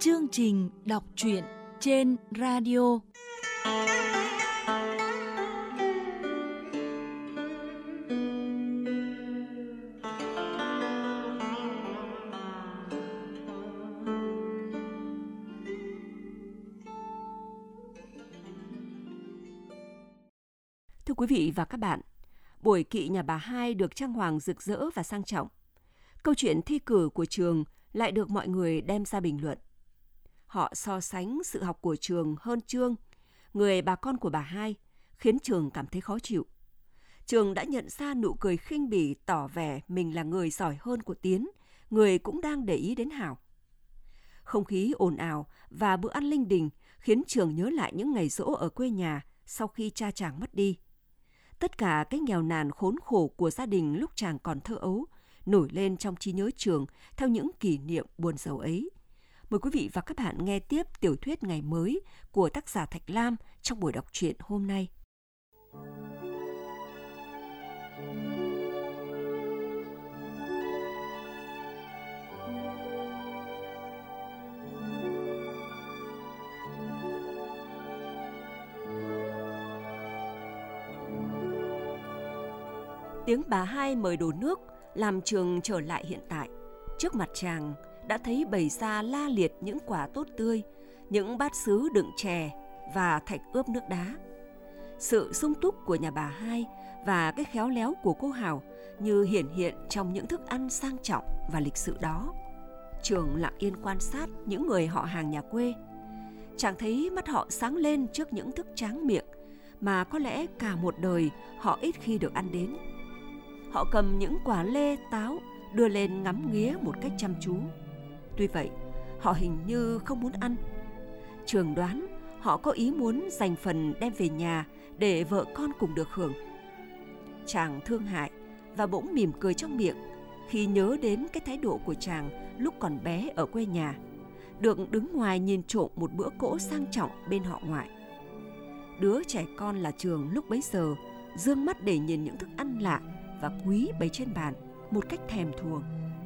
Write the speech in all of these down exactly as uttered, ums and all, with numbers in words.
Chương trình đọc truyện trên radio. Thưa quý vị và các bạn, buổi kỵ nhà bà Hai được trang hoàng rực rỡ và sang trọng. Câu chuyện thi cử của trường lại được mọi người đem ra bình luận. Họ so sánh sự học của trường hơn Trương, người bà con của bà Hai, khiến trường cảm thấy khó chịu. Trường đã nhận ra nụ cười khinh bỉ tỏ vẻ mình là người giỏi hơn của Tiến, người cũng đang để ý đến Hảo. Không khí ồn ào và bữa ăn linh đình khiến trường nhớ lại những ngày giỗ ở quê nhà sau khi cha chàng mất đi. Tất cả cái nghèo nàn khốn khổ của gia đình lúc chàng còn thơ ấu nổi lên trong trí nhớ trường theo những kỷ niệm buồn rầu ấy. Mời quý vị và các bạn nghe tiếp tiểu thuyết Ngày mới của tác giả Thạch Lam trong buổi đọc truyện hôm nay. Tiếng bà Hai mời đổ nước làm trường trở lại hiện tại. Trước mặt chàng đã thấy bày ra la liệt những quả tốt tươi, những bát sứ đựng chè và thạch ướp nước đá. Sự sung túc của nhà bà Hai và cái khéo léo của cô Hảo như hiển hiện trong những thức ăn sang trọng và lịch sự đó. Trường lặng yên quan sát những người họ hàng nhà quê. Chàng thấy mắt họ sáng lên trước những thức tráng miệng mà có lẽ cả một đời họ ít khi được ăn đến. Họ cầm những quả lê, táo đưa lên ngắm nghía một cách chăm chú. Tuy vậy, họ hình như không muốn ăn. Trường đoán họ có ý muốn dành phần đem về nhà để vợ con cùng được hưởng. Chàng thương hại và bỗng mỉm cười trong miệng khi nhớ đến cái thái độ của chàng lúc còn bé ở quê nhà, được đứng ngoài nhìn trộm một bữa cỗ sang trọng bên họ ngoại. Đứa trẻ con là Trường lúc bấy giờ dương mắt để nhìn những thức ăn lạ và quý bày trên bàn một cách thèm thuồng.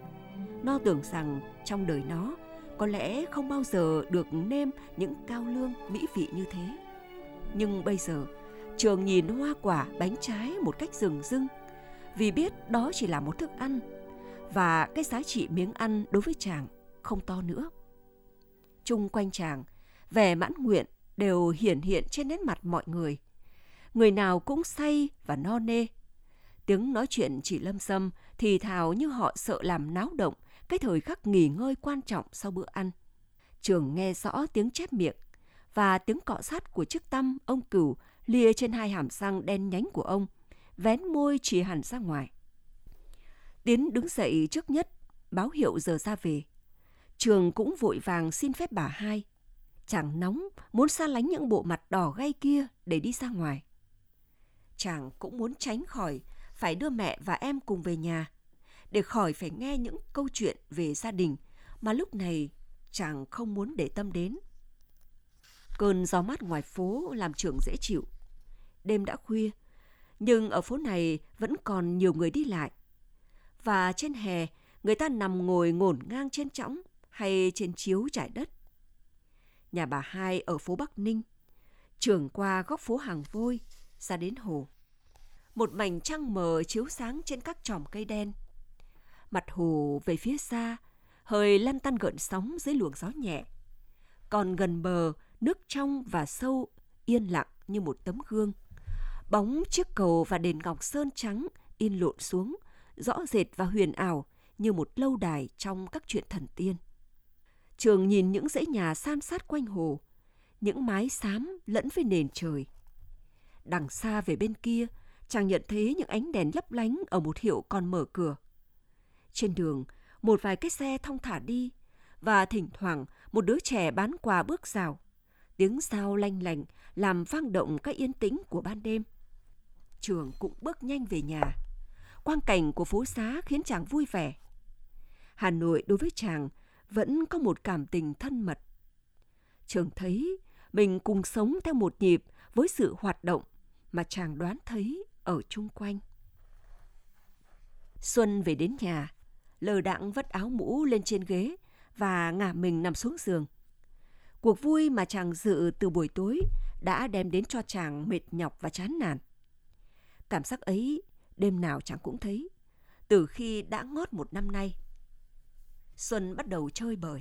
Nó tưởng rằng trong đời nó có lẽ không bao giờ được nêm những cao lương mỹ vị như thế. Nhưng bây giờ Trường nhìn hoa quả bánh trái một cách rừng rưng, vì biết đó chỉ là một thức ăn và cái giá trị miếng ăn đối với chàng không to nữa. Chung quanh chàng, vẻ mãn nguyện đều hiển hiện trên nét mặt mọi người. Người nào cũng say và no nê. Tiếng nói chuyện chỉ lâm xâm, thì thào như họ sợ làm náo động cái thời khắc nghỉ ngơi quan trọng sau bữa ăn. Trường nghe rõ tiếng chép miệng và tiếng cọ sát của chiếc tăm ông Cửu lia trên hai hàm răng đen nhánh của ông, vén môi chỉ hẳn ra ngoài. Tiến đứng dậy trước nhất, báo hiệu giờ ra về. Trường cũng vội vàng xin phép bà Hai. Chàng nóng, muốn xa lánh những bộ mặt đỏ gay kia để đi ra ngoài. Chàng cũng muốn tránh khỏi phải đưa mẹ và em cùng về nhà, để khỏi phải nghe những câu chuyện về gia đình mà lúc này chàng không muốn để tâm đến. Cơn gió mát ngoài phố làm Trường dễ chịu. Đêm đã khuya, nhưng ở phố này vẫn còn nhiều người đi lại. Và trên hè, người ta nằm ngồi ngổn ngang trên chõng hay trên chiếu trải đất. Nhà bà Hai ở phố Bắc Ninh. Trường qua góc phố Hàng Vôi, ra đến hồ. Một mảnh trăng mờ chiếu sáng trên các chòm cây đen. Mặt hồ về phía xa, hơi lăn tăn gợn sóng dưới luồng gió nhẹ. Còn gần bờ, nước trong và sâu, yên lặng như một tấm gương. Bóng chiếc cầu và đền ngọc sơn trắng in lộn xuống, rõ rệt và huyền ảo như một lâu đài trong các chuyện thần tiên. Trường nhìn những dãy nhà san sát quanh hồ, những mái xám lẫn với nền trời. Đằng xa về bên kia, chàng nhận thấy những ánh đèn lấp lánh ở một hiệu còn mở cửa. Trên đường, một vài cái xe thong thả đi, và thỉnh thoảng một đứa trẻ bán quà bước rào. Tiếng dao lanh lành làm vang động cái yên tĩnh của ban đêm. Trường cũng bước nhanh về nhà. Quang cảnh của phố xá khiến chàng vui vẻ. Hà Nội đối với chàng vẫn có một cảm tình thân mật. Trường thấy mình cùng sống theo một nhịp với sự hoạt động mà chàng đoán thấy ở chung quanh. Xuân về đến nhà, lờ đãng vất áo mũ lên trên ghế và ngả mình nằm xuống giường. Cuộc vui mà chàng dự từ buổi tối đã đem đến cho chàng mệt nhọc và chán nản. Cảm giác ấy đêm nào chàng cũng thấy, từ khi đã ngót một năm nay. Xuân bắt đầu chơi bời.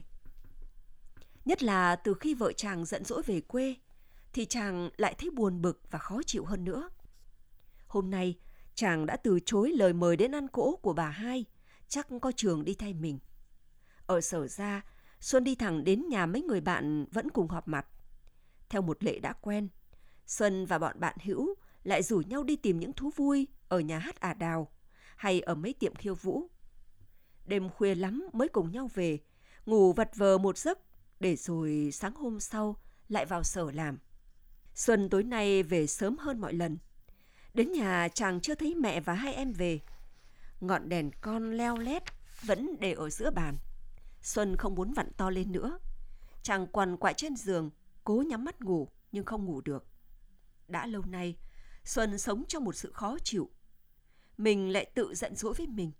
Nhất là từ khi vợ chàng giận dỗi về quê, thì chàng lại thấy buồn bực và khó chịu hơn nữa. Hôm nay, chàng đã từ chối lời mời đến ăn cỗ của bà hai, chắc có Trường đi thay mình. Ở Sở Ra, Xuân đi thẳng đến nhà mấy người bạn vẫn cùng họp mặt. Theo một lệ đã quen, Xuân và bọn bạn hữu lại rủ nhau đi tìm những thú vui ở nhà hát Ả Đào hay ở mấy tiệm khiêu vũ. Đêm khuya lắm mới cùng nhau về, ngủ vật vờ một giấc, để rồi sáng hôm sau lại vào sở làm. Xuân tối nay về sớm hơn mọi lần. Đến nhà chàng chưa thấy mẹ và hai em về. Ngọn đèn con leo lét vẫn để ở giữa bàn. Xuân không muốn vặn to lên nữa. Chàng quằn quại trên giường, cố nhắm mắt ngủ nhưng không ngủ được. Đã lâu nay, Xuân sống trong một sự khó chịu. Mình lại tự giận dỗi với mình.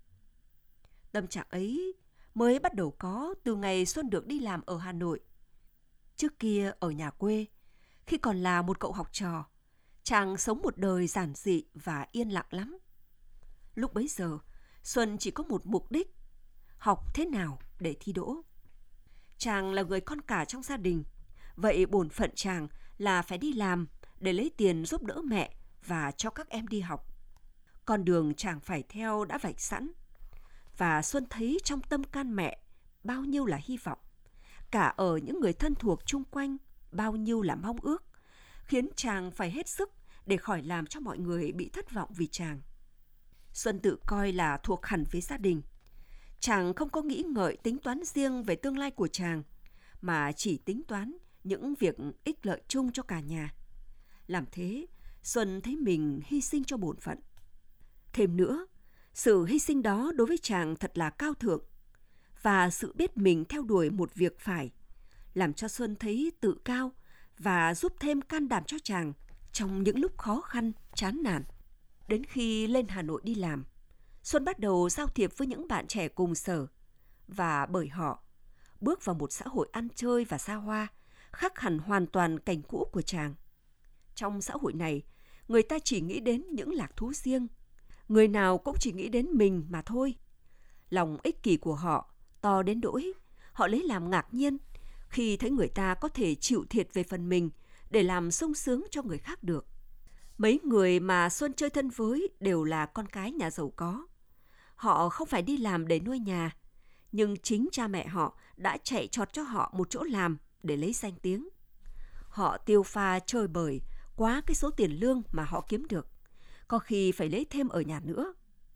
Tâm trạng ấy mới bắt đầu có từ ngày Xuân được đi làm ở Hà Nội. Trước kia ở nhà quê, khi còn là một cậu học trò, chàng sống một đời giản dị và yên lặng lắm. Lúc bấy giờ, Xuân chỉ có một mục đích, học thế nào để thi đỗ. Chàng là người con cả trong gia đình, vậy bổn phận chàng là phải đi làm để lấy tiền giúp đỡ mẹ và cho các em đi học. Con đường chàng phải theo đã vạch sẵn, và Xuân thấy trong tâm can mẹ bao nhiêu là hy vọng, cả ở những người thân thuộc chung quanh bao nhiêu là mong ước, khiến chàng phải hết sức để khỏi làm cho mọi người bị thất vọng vì chàng. Xuân tự coi là thuộc hẳn với gia đình. Chàng không có nghĩ ngợi tính toán riêng về tương lai của chàng, mà chỉ tính toán những việc ích lợi chung cho cả nhà. Làm thế, Xuân thấy mình hy sinh cho bổn phận. Thêm nữa, sự hy sinh đó đối với chàng thật là cao thượng, và sự biết mình theo đuổi một việc phải làm cho Xuân thấy tự cao và giúp thêm can đảm cho chàng trong những lúc khó khăn, chán nản. Đến khi lên Hà Nội đi làm, Xuân bắt đầu giao thiệp với những bạn trẻ cùng sở, và bởi họ bước vào một xã hội ăn chơi và xa hoa, khác hẳn hoàn toàn cảnh cũ của chàng. Trong xã hội này, người ta chỉ nghĩ đến những lạc thú riêng, người nào cũng chỉ nghĩ đến mình mà thôi. Lòng ích kỷ của họ to đến nỗi họ lấy làm ngạc nhiên khi thấy người ta có thể chịu thiệt về phần mình để làm sung sướng cho người khác được. Mấy người mà Xuân chơi thân với đều là con cái nhà giàu có. Họ không phải đi làm để nuôi nhà, nhưng chính cha mẹ họ đã chạy trọt cho họ một chỗ làm để lấy danh tiếng. Họ tiêu pha chơi bời quá cái số tiền lương mà họ kiếm được, có khi phải lấy thêm ở nhà nữa.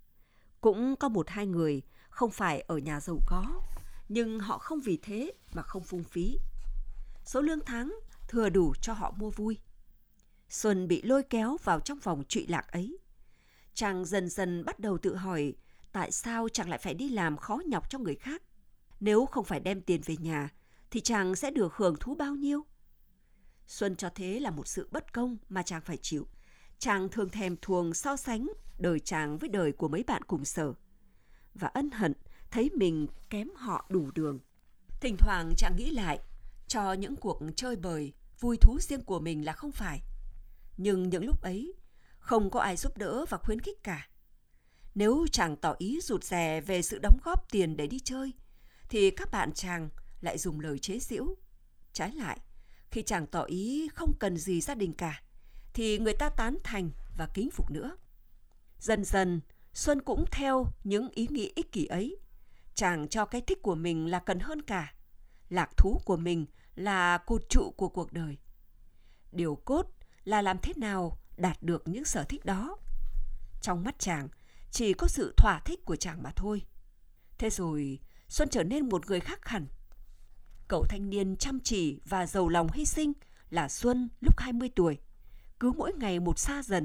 Cũng có một hai người không phải ở nhà giàu có, nhưng họ không vì thế mà không phung phí. Số lương tháng thừa đủ cho họ mua vui. Xuân bị lôi kéo vào trong vòng trụy lạc ấy. Chàng dần dần bắt đầu tự hỏi tại sao chàng lại phải đi làm khó nhọc cho người khác. Nếu không phải đem tiền về nhà, thì chàng sẽ được hưởng thú bao nhiêu? Xuân cho thế là một sự bất công mà chàng phải chịu. Chàng thường thèm thuồng so sánh đời chàng với đời của mấy bạn cùng sở, và ân hận thấy mình kém họ đủ đường. Thỉnh thoảng chàng nghĩ lại, cho những cuộc chơi bời, vui thú riêng của mình là không phải. Nhưng những lúc ấy, không có ai giúp đỡ và khuyến khích cả. Nếu chàng tỏ ý rụt rè về sự đóng góp tiền để đi chơi, thì các bạn chàng lại dùng lời chế giễu. Trái lại, khi chàng tỏ ý không cần gì gia đình cả, thì người ta tán thành và kính phục nữa. Dần dần, Xuân cũng theo những ý nghĩ ích kỷ ấy. Chàng cho cái thích của mình là cần hơn cả. Lạc thú của mình là cột trụ của cuộc đời. Điều cốt là làm thế nào đạt được những sở thích đó. Trong mắt chàng, chỉ có sự thỏa thích của chàng mà thôi. Thế rồi, Xuân trở nên một người khác hẳn. Cậu thanh niên chăm chỉ và giàu lòng hy sinh là Xuân lúc hai mươi tuổi, cứ mỗi ngày một xa dần.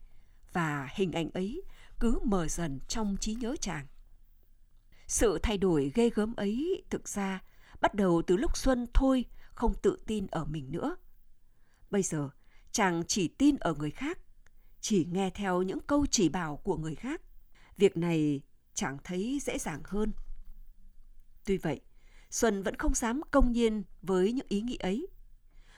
Và hình ảnh ấy cứ mờ dần trong trí nhớ chàng. Sự thay đổi ghê gớm ấy thực ra bắt đầu từ lúc Xuân thôi không tự tin ở mình nữa. Bây giờ, chàng chỉ tin ở người khác, chỉ nghe theo những câu chỉ bảo của người khác. Việc này chàng thấy dễ dàng hơn. Tuy vậy, Xuân vẫn không dám công nhiên với những ý nghĩ ấy.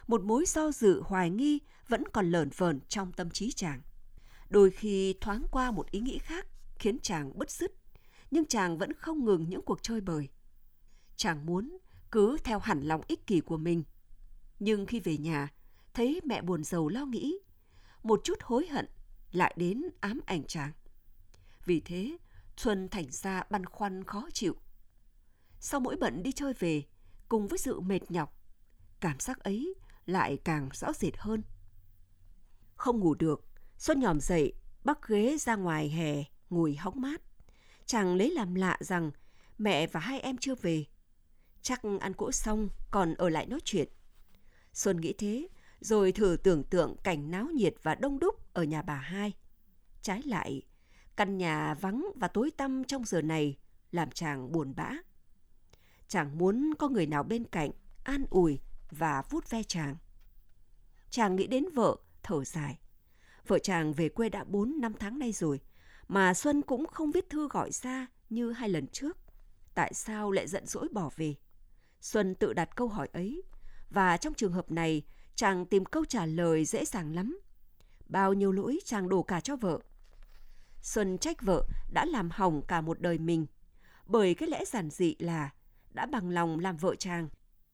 một mối do dự hoài nghi vẫn còn lởn vởn trong tâm trí chàng. Đôi khi thoáng qua một ý nghĩ khác khiến chàng bứt rứt, nhưng chàng vẫn không ngừng những cuộc chơi bời. Chàng muốn cứ theo hẳn lòng ích kỷ của mình. Nhưng khi về nhà, thấy mẹ buồn rầu lo nghĩ, một chút hối hận lại đến ám ảnh chàng. Vì thế, Xuân thành ra băn khoăn khó chịu. Sau mỗi bận đi chơi về, cùng với sự mệt nhọc, cảm giác ấy lại càng rõ rệt hơn. Không ngủ được, Xuân nhòm dậy, bắc ghế ra ngoài hè, ngồi hóng mát. Chàng lấy làm lạ rằng mẹ và hai em chưa về. Chắc ăn cỗ xong còn ở lại nói chuyện. Xuân nghĩ thế, rồi thử tưởng tượng cảnh náo nhiệt và đông đúc ở nhà bà hai. Trái lại, căn nhà vắng và tối tăm trong giờ này làm chàng buồn bã. Chàng muốn có người nào bên cạnh, an ủi và vuốt ve chàng. Chàng nghĩ đến vợ, thở dài. Vợ chàng về quê đã bốn năm tháng nay rồi, mà Xuân cũng không viết thư gọi ra như hai lần trước. Tại sao lại giận dỗi bỏ về? Xuân tự đặt câu hỏi ấy, và trong trường hợp này, chàng tìm câu trả lời dễ dàng lắm. Bao nhiêu lỗi chàng đổ cả cho vợ. Xuân trách vợ đã làm hỏng cả một đời mình, bởi cái lẽ giản dị là đã bằng lòng làm vợ chàng.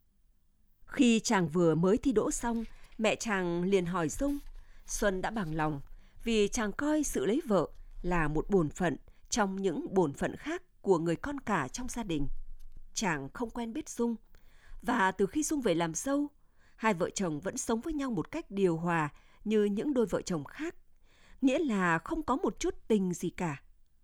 Khi chàng vừa mới thi đỗ xong, mẹ chàng liền hỏi Dung. Xuân đã bằng lòng vì chàng coi sự lấy vợ là một bổn phận trong những bổn phận khác của người con cả trong gia đình. Chàng không quen biết Dung, và từ khi Dung về làm dâu, hai vợ chồng vẫn sống với nhau một cách điều hòa như những đôi vợ chồng khác, nghĩa là không có một chút tình gì cả.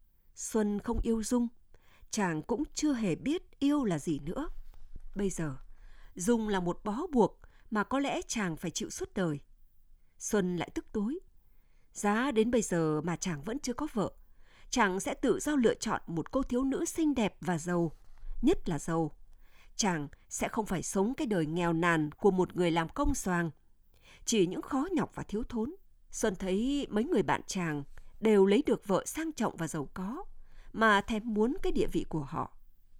Xuân không yêu Dung, chàng cũng chưa hề biết yêu là gì nữa. Bây giờ, Dung là một bó buộc mà có lẽ chàng phải chịu suốt đời. Xuân lại tức tối. Giá đến bây giờ mà chàng vẫn chưa có vợ, chàng sẽ tự do lựa chọn một cô thiếu nữ xinh đẹp và giàu, nhất là giàu. Chàng sẽ không phải sống cái đời nghèo nàn của một người làm công xoàng, chỉ những khó nhọc và thiếu thốn. Xuân thấy mấy người bạn chàng đều lấy được vợ sang trọng và giàu có, mà thèm muốn cái địa vị của họ.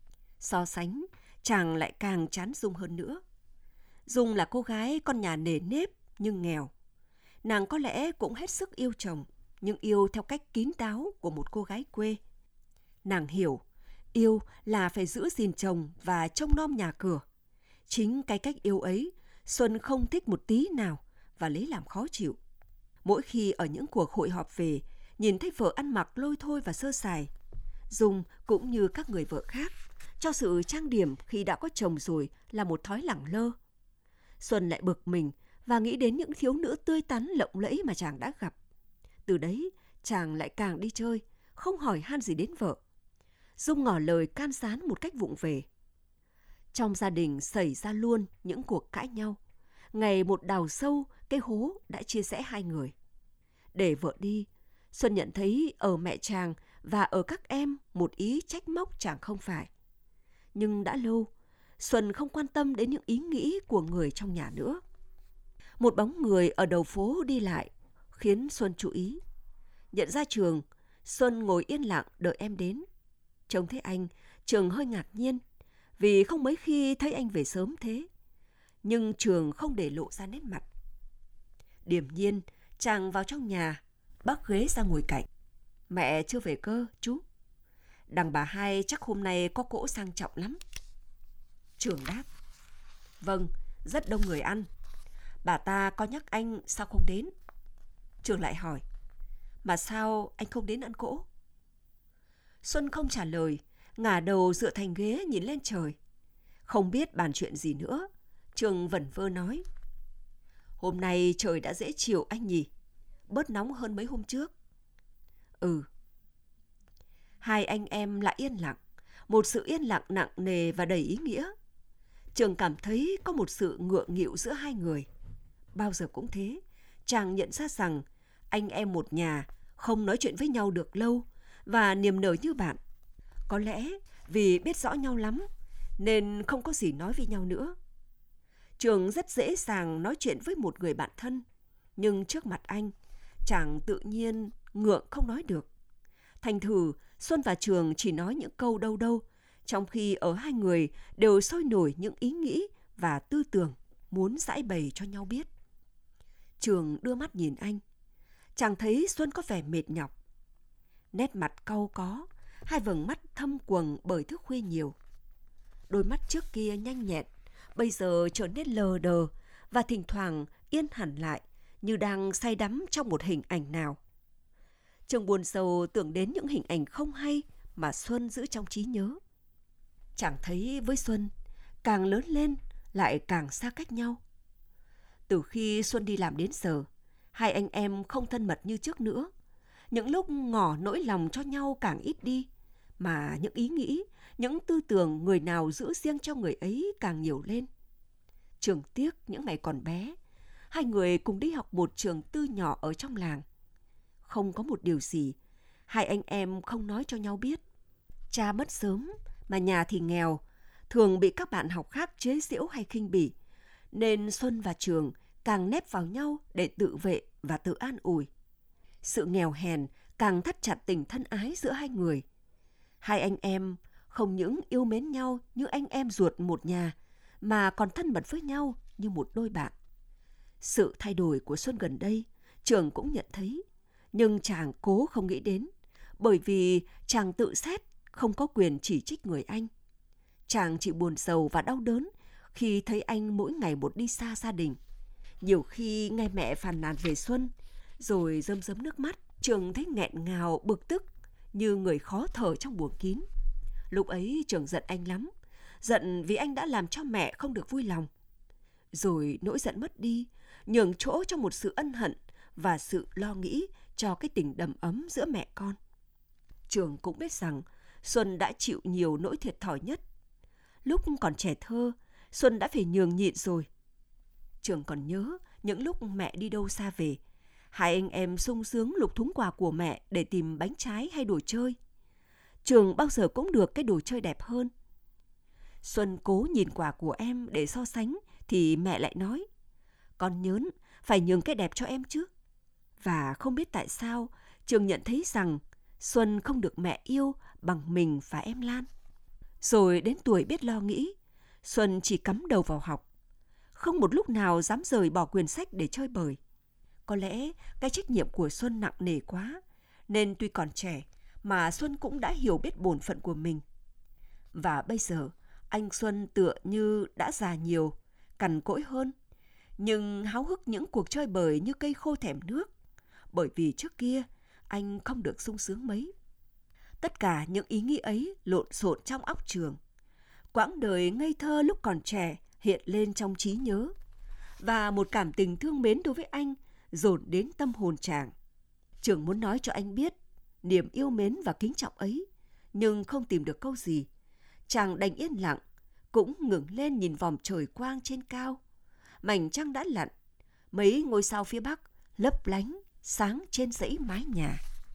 So sánh, chàng lại càng chán Dung hơn nữa. Dung là cô gái con nhà nề nếp nhưng nghèo. Nàng có lẽ cũng hết sức yêu chồng, nhưng yêu theo cách kín đáo của một cô gái quê. Nàng hiểu, yêu là phải giữ gìn chồng và trông nom nhà cửa. Chính cái cách yêu ấy, Xuân không thích một tí nào và lấy làm khó chịu. Mỗi khi ở những cuộc hội họp về, nhìn thấy vợ ăn mặc lôi thôi và sơ sài, Dung cũng như các người vợ khác, cho sự trang điểm khi đã có chồng rồi là một thói lẳng lơ. Xuân lại bực mình và nghĩ đến những thiếu nữ tươi tắn lộng lẫy mà chàng đã gặp. Từ đấy, chàng lại càng đi chơi, không hỏi han gì đến vợ. Dung ngỏ lời can gián một cách vụng về. Trong gia đình xảy ra luôn những cuộc cãi nhau. Ngày một đào sâu, cái hố đã chia rẽ hai người. Để vợ đi, Xuân nhận thấy ở mẹ chàng và ở các em một ý trách móc chàng không phải. Nhưng đã lâu, Xuân không quan tâm đến những ý nghĩ của người trong nhà nữa. Một bóng người ở đầu phố đi lại khiến Xuân chú ý. Nhận ra Trường, Xuân ngồi yên lặng đợi em đến. Trông thấy anh, Trường hơi ngạc nhiên vì không mấy khi thấy anh về sớm thế. Nhưng Trường không để lộ ra nét mặt. Điềm nhiên, chàng vào trong nhà, bắc ghế ra ngồi cạnh. Mẹ chưa về cơ, chú. Đằng bà hai chắc hôm nay có cỗ sang trọng lắm. Trường đáp. Vâng, rất đông người ăn. Bà ta có nhắc anh sao không đến? Trường lại hỏi. Mà sao anh không đến ăn cỗ? Xuân không trả lời, ngả đầu dựa thành ghế nhìn lên trời. Không biết bàn chuyện gì nữa, Trường vẩn vơ nói. Hôm nay trời đã dễ chịu anh nhỉ? Bớt nóng hơn mấy hôm trước. Ừ. Hai anh em lại yên lặng, một sự yên lặng nặng nề và đầy ý nghĩa. Trường cảm thấy có một sự ngượng nghịu giữa hai người. Bao giờ cũng thế, chàng nhận ra rằng anh em một nhà không nói chuyện với nhau được lâu và niềm nở như bạn. Có lẽ vì biết rõ nhau lắm nên không có gì nói với nhau nữa. Trường rất dễ dàng nói chuyện với một người bạn thân, nhưng trước mặt anh, chàng tự nhiên ngượng không nói được. Thành thử, Xuân và Trường chỉ nói những câu đâu đâu, trong khi ở hai người đều sôi nổi những ý nghĩ và tư tưởng. muốn giãi bày cho nhau biết. Trường đưa mắt nhìn anh. Chàng thấy Xuân có vẻ mệt nhọc. Nét mặt cau có, hai vầng mắt thâm quầng bởi thức khuya nhiều. Đôi mắt trước kia nhanh nhẹn, bây giờ trở nên lờ đờ và thỉnh thoảng yên hẳn lại như đang say đắm trong một hình ảnh nào. Trường buồn sầu tưởng đến những hình ảnh không hay mà Xuân giữ trong trí nhớ. Chàng thấy với Xuân, càng lớn lên lại càng xa cách nhau. Từ khi Xuân đi làm đến giờ, hai anh em không thân mật như trước nữa. Những lúc ngỏ nỗi lòng cho nhau càng ít đi, mà những ý nghĩ, những tư tưởng người nào giữ riêng cho người ấy càng nhiều lên. Trường tiếc những ngày còn bé, hai người cùng đi học một trường tư nhỏ ở trong làng. Không có một điều gì, hai anh em không nói cho nhau biết. Cha mất sớm, mà nhà thì nghèo, thường bị các bạn học khác chế giễu hay khinh bỉ, nên Xuân và Trường càng nép vào nhau để tự vệ và tự an ủi. Sự nghèo hèn càng thắt chặt tình thân ái giữa hai người. Hai anh em không những yêu mến nhau như anh em ruột một nhà, mà còn thân mật với nhau như một đôi bạn. Sự thay đổi của Xuân gần đây, Trường cũng nhận thấy, nhưng chàng cố không nghĩ đến, bởi vì chàng tự xét không có quyền chỉ trích người anh. Chàng chỉ buồn sầu và đau đớn khi thấy anh mỗi ngày một đi xa gia đình. Nhiều khi nghe mẹ phàn nàn về Xuân, rồi rơm rớm nước mắt, Trường thấy nghẹn ngào, bực tức, như người khó thở trong buồng kín. Lúc ấy Trường giận anh lắm, giận vì anh đã làm cho mẹ không được vui lòng. Rồi nỗi giận mất đi, nhường chỗ cho một sự ân hận và sự lo nghĩ cho cái tình đầm ấm giữa mẹ con. Trường cũng biết rằng Xuân đã chịu nhiều nỗi thiệt thòi nhất. Lúc còn trẻ thơ, Xuân đã phải nhường nhịn rồi. Trường còn nhớ những lúc mẹ đi đâu xa về, hai anh em sung sướng lục thúng quà của mẹ để tìm bánh trái hay đồ chơi. Trường bao giờ cũng được cái đồ chơi đẹp hơn. Xuân cố nhìn quà của em để so sánh thì mẹ lại nói, con nhớn, phải nhường cái đẹp cho em chứ. Và không biết tại sao, Trường nhận thấy rằng Xuân không được mẹ yêu bằng mình và em Lan. Rồi đến tuổi biết lo nghĩ, Xuân chỉ cắm đầu vào học. Không một lúc nào dám rời bỏ quyển sách để chơi bời. Có lẽ cái trách nhiệm của Xuân nặng nề quá, nên tuy còn trẻ mà Xuân cũng đã hiểu biết bổn phận của mình. Và bây giờ, anh Xuân tựa như đã già nhiều, cằn cỗi hơn, nhưng háo hức những cuộc chơi bời như cây khô thèm nước, bởi vì trước kia anh không được sung sướng mấy. Tất cả những ý nghĩ ấy lộn xộn trong óc Trường. Quãng đời ngây thơ lúc còn trẻ hiện lên trong trí nhớ, và một cảm tình thương mến đối với anh dồn đến tâm hồn chàng. Trường muốn nói cho anh biết niềm yêu mến và kính trọng ấy, nhưng không tìm được câu gì. Chàng đành yên lặng, cũng ngẩng lên nhìn vòm trời quang trên cao. Mảnh trăng đã lặn, mấy ngôi sao phía bắc lấp lánh sáng trên dãy mái nhà.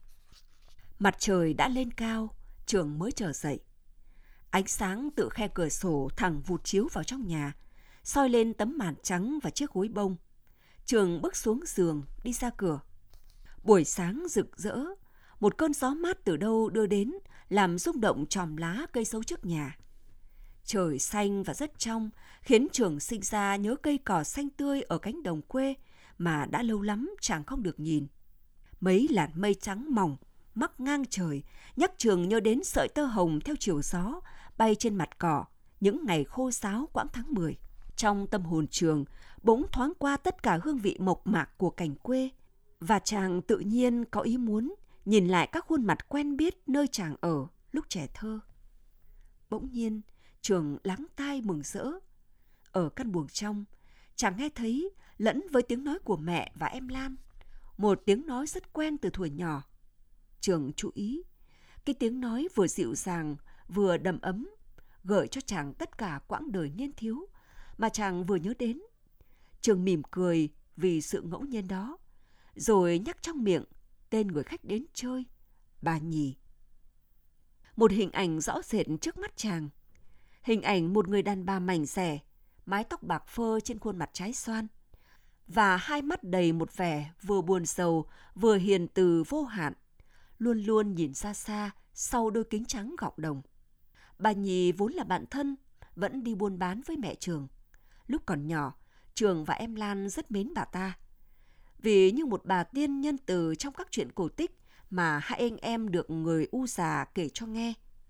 Mặt trời đã lên cao, Trường mới trở dậy. Ánh sáng từ khe cửa sổ thẳng vụt chiếu vào trong nhà, soi lên tấm màn trắng và chiếc gối bông. Trường bước xuống giường, đi ra cửa. Buổi sáng rực rỡ, một cơn gió mát từ đâu đưa đến, làm rung động chòm lá cây sấu trước nhà. Trời xanh và rất trong, khiến Trường sinh ra nhớ cây cỏ xanh tươi ở cánh đồng quê mà đã lâu lắm chàng không được nhìn. Mấy làn mây trắng mỏng, mắc ngang trời, nhắc Trường nhớ đến sợi tơ hồng theo chiều gió, bay trên mặt cỏ, những ngày khô sáo quãng tháng mười. Trong tâm hồn Trường, bỗng thoáng qua tất cả hương vị mộc mạc của cảnh quê, và chàng tự nhiên có ý muốn nhìn lại các khuôn mặt quen biết nơi chàng ở lúc trẻ thơ. Bỗng nhiên, Trường lắng tai mừng rỡ. Ở căn buồng trong, chàng nghe thấy lẫn với tiếng nói của mẹ và em Lan, một tiếng nói rất quen từ thuở nhỏ. Trường chú ý, cái tiếng nói vừa dịu dàng, vừa đầm ấm, gợi cho chàng tất cả quãng đời niên thiếu mà chàng vừa nhớ đến. Trường mỉm cười vì sự ngẫu nhiên đó, rồi nhắc trong miệng tên người khách đến chơi, bà Nhì. Một hình ảnh rõ rệt trước mắt chàng. Hình ảnh một người đàn bà mảnh dẻ, mái tóc bạc phơ trên khuôn mặt trái xoan, và hai mắt đầy một vẻ vừa buồn sầu vừa hiền từ vô hạn, luôn luôn nhìn xa xa sau đôi kính trắng gọng đồng. Bà Nhì vốn là bạn thân, vẫn đi buôn bán với mẹ Trường. Lúc còn nhỏ, Trường và em Lan rất mến bà ta. Vì như một bà tiên nhân từ trong các chuyện cổ tích mà hai anh em được người U già kể cho nghe.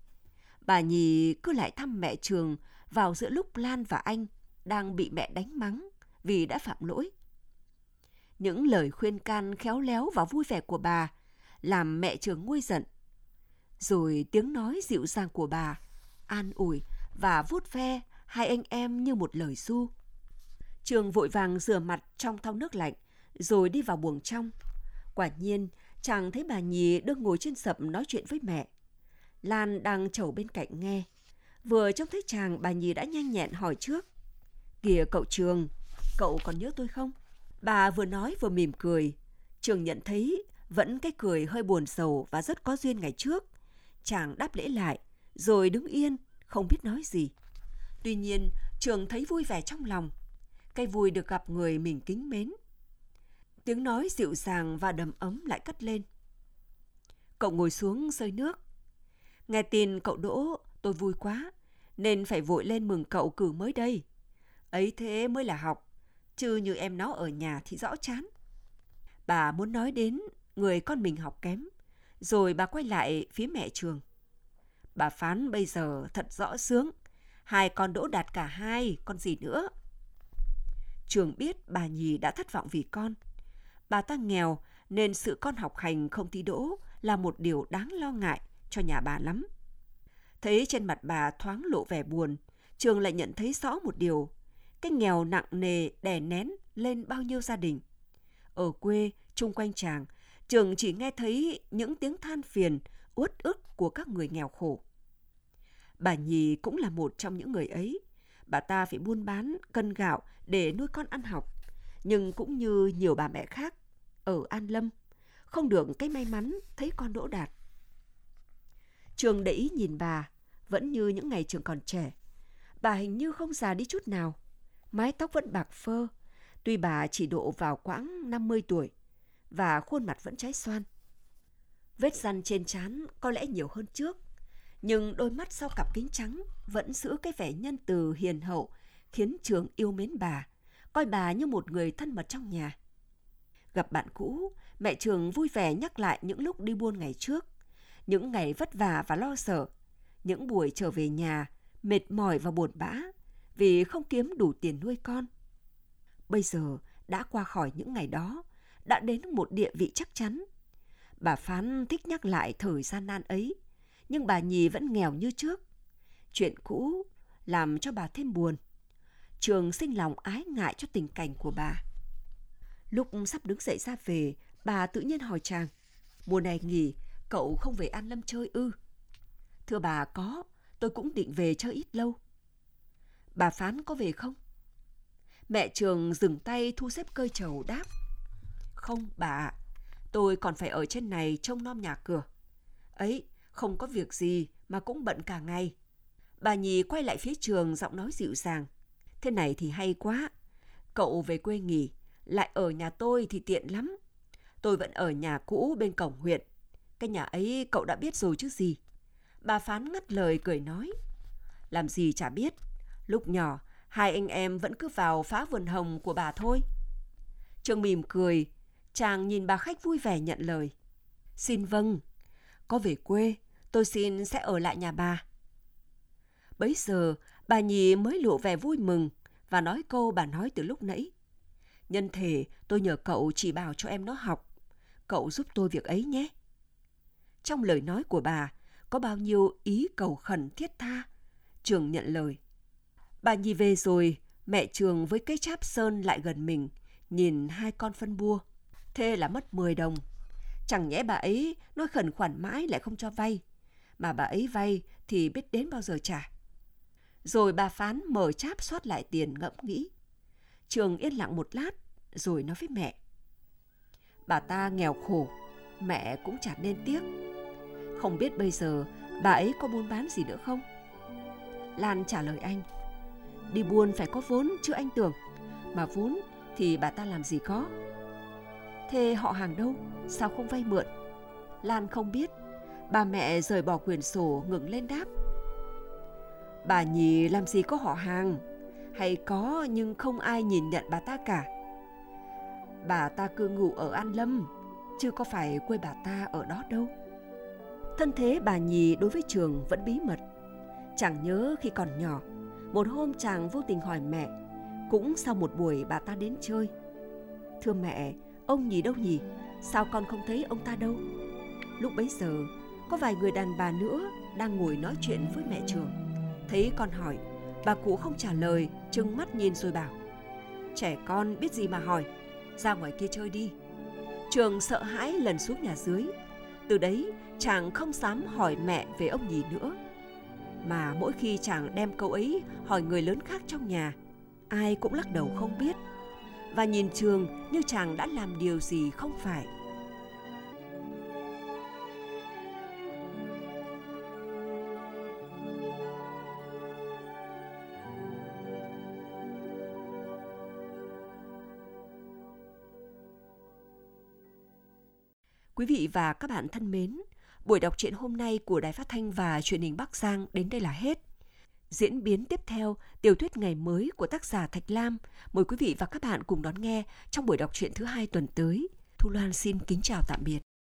Bà Nhì cứ lại thăm mẹ Trường vào giữa lúc Lan và anh đang bị mẹ đánh mắng vì đã phạm lỗi. Những lời khuyên can khéo léo và vui vẻ của bà làm mẹ Trường nguôi giận. Rồi tiếng nói dịu dàng của bà an ủi và vuốt ve hai anh em như một lời ru. Trường vội vàng rửa mặt trong thau nước lạnh rồi đi vào buồng trong. Quả nhiên chàng thấy bà Nhì đang ngồi trên sập nói chuyện với mẹ. Lan đang chầu bên cạnh nghe. Vừa trông thấy chàng, bà Nhì đã nhanh nhẹn hỏi trước: "Kìa cậu Trường, cậu còn nhớ tôi không?" Bà vừa nói vừa mỉm cười. Trường nhận thấy vẫn cái cười hơi buồn rầu và rất có duyên ngày trước. Chàng đáp lễ lại rồi đứng yên không biết nói gì. Tuy nhiên Trường thấy vui vẻ trong lòng. Cái vui được gặp người mình kính mến. Tiếng nói dịu dàng và đầm ấm lại cất lên: "Cậu ngồi xuống xơi nước. Nghe tin cậu đỗ tôi vui quá, nên phải vội lên mừng cậu cử mới đây. Ấy thế mới là học, chứ như em nó ở nhà thì rõ chán." Bà muốn nói đến người con mình học kém, rồi bà quay lại phía mẹ Trường. "Bà phán bây giờ thật rõ sướng, hai con đỗ đạt cả hai, con gì nữa." Trường biết bà Nhì đã thất vọng vì con. Bà ta nghèo nên sự con học hành không thi đỗ là một điều đáng lo ngại cho nhà bà lắm. Thấy trên mặt bà thoáng lộ vẻ buồn, Trường lại nhận thấy rõ một điều: cái nghèo nặng nề đè nén lên bao nhiêu gia đình. Ở quê, chung quanh chàng, Trường chỉ nghe thấy những tiếng than phiền, uất ức của các người nghèo khổ. Bà Nhì cũng là một trong những người ấy. Bà ta phải buôn bán, cân gạo để nuôi con ăn học. Nhưng cũng như nhiều bà mẹ khác ở An Lâm, không được cái may mắn thấy con đỗ đạt. Trường để ý nhìn bà, vẫn như những ngày Trường còn trẻ. Bà hình như không già đi chút nào. Mái tóc vẫn bạc phơ, tuy bà chỉ độ vào quãng năm mươi tuổi, và khuôn mặt vẫn trái xoan. Vết răn trên trán có lẽ nhiều hơn trước, nhưng đôi mắt sau cặp kính trắng vẫn giữ cái vẻ nhân từ hiền hậu, khiến Trường yêu mến bà, coi bà như một người thân mật trong nhà. Gặp bạn cũ, mẹ Trường vui vẻ nhắc lại những lúc đi buôn ngày trước, những ngày vất vả và lo sợ, những buổi trở về nhà mệt mỏi và buồn bã vì không kiếm đủ tiền nuôi con. Bây giờ đã qua khỏi những ngày đó, đã đến một địa vị chắc chắn. Bà phán thích nhắc lại thời gian nan ấy, nhưng bà Nhì vẫn nghèo như trước. Chuyện cũ làm cho bà thêm buồn. Trường sinh lòng ái ngại cho tình cảnh của bà. Lúc sắp đứng dậy ra về, bà tự nhiên hỏi chàng: "Mùa này nghỉ, cậu không về An Lâm chơi ư?" "Thưa bà, có, tôi cũng định về chơi ít lâu." "Bà phán có về không?" Mẹ Trường dừng tay thu xếp cơi trầu đáp: "Không bà ạ, tôi còn phải ở trên này trông nom nhà cửa. Ấy, không có việc gì mà cũng bận cả ngày." Bà Nhì quay lại phía Trường, giọng nói dịu dàng: "Thế này thì hay quá. Cậu về quê nghỉ, lại ở nhà tôi thì tiện lắm. Tôi vẫn ở nhà cũ bên cổng huyện. Cái nhà ấy cậu đã biết rồi chứ gì." Bà phán ngắt lời cười nói: "Làm gì chả biết. Lúc nhỏ, hai anh em vẫn cứ vào phá vườn hồng của bà thôi." Trường mỉm cười, chàng nhìn bà khách vui vẻ nhận lời: "Xin vâng, có về quê, tôi xin sẽ ở lại nhà bà." Bấy giờ, bà Nhì mới lộ vẻ vui mừng và nói câu bà nói từ lúc nãy: "Nhân thể tôi nhờ cậu chỉ bảo cho em nó học. Cậu giúp tôi việc ấy nhé." Trong lời nói của bà có bao nhiêu ý cầu khẩn thiết tha. Trường nhận lời. Bà Nhì về rồi, mẹ Trường với cây cháp sơn lại gần mình, nhìn hai con phân bua. Thế là mất mười đồng. Chẳng nhẽ bà ấy nói khẩn khoản mãi lại không cho vay, mà bà ấy vay thì biết đến bao giờ trả. Rồi bà phán mở cháp soát lại tiền ngẫm nghĩ. Trường yên lặng một lát rồi nói với mẹ: "Bà ta nghèo khổ, mẹ cũng chả nên tiếc. Không biết bây giờ bà ấy có buôn bán gì nữa không?" Lan trả lời anh: "Đi buôn phải có vốn chứ anh Tưởng. Mà vốn thì bà ta làm gì có." "Thế họ hàng đâu? Sao không vay mượn?" Lan không biết. Bà mẹ rời bỏ quyển sổ ngừng lên đáp: "Bà Nhì làm gì có họ hàng. hay có nhưng không ai nhìn nhận bà ta cả. Bà ta cư ngụ ở An Lâm, chứ có phải quê bà ta ở đó đâu. Thân thế bà Nhì đối với Trường vẫn bí mật. Chàng nhớ khi còn nhỏ, một hôm chàng vô tình hỏi mẹ, cũng sau một buổi bà ta đến chơi: "Thưa mẹ, ông Nhì đâu nhỉ? Sao con không thấy ông ta đâu?" Lúc bấy giờ, có vài người đàn bà nữa đang ngồi nói chuyện với mẹ Trường. Thấy con hỏi, bà cụ không trả lời, trừng mắt nhìn rồi bảo: "Trẻ con biết gì mà hỏi, ra ngoài kia chơi đi." Trường sợ hãi lần xuống nhà dưới. Từ đấy chàng không dám hỏi mẹ về ông Nhì nữa. Mà mỗi khi chàng đem câu ấy hỏi người lớn khác trong nhà, ai cũng lắc đầu không biết, và nhìn Trường như chàng đã làm điều gì không phải. Quý vị và các bạn thân mến, buổi đọc truyện hôm nay của Đài Phát thanh và Truyền hình Bắc Giang đến đây là hết. Diễn biến tiếp theo, tiểu thuyết Ngày mới của tác giả Thạch Lam, mời quý vị và các bạn cùng đón nghe trong buổi đọc truyện thứ hai tuần tới. Thu Loan xin kính chào tạm biệt.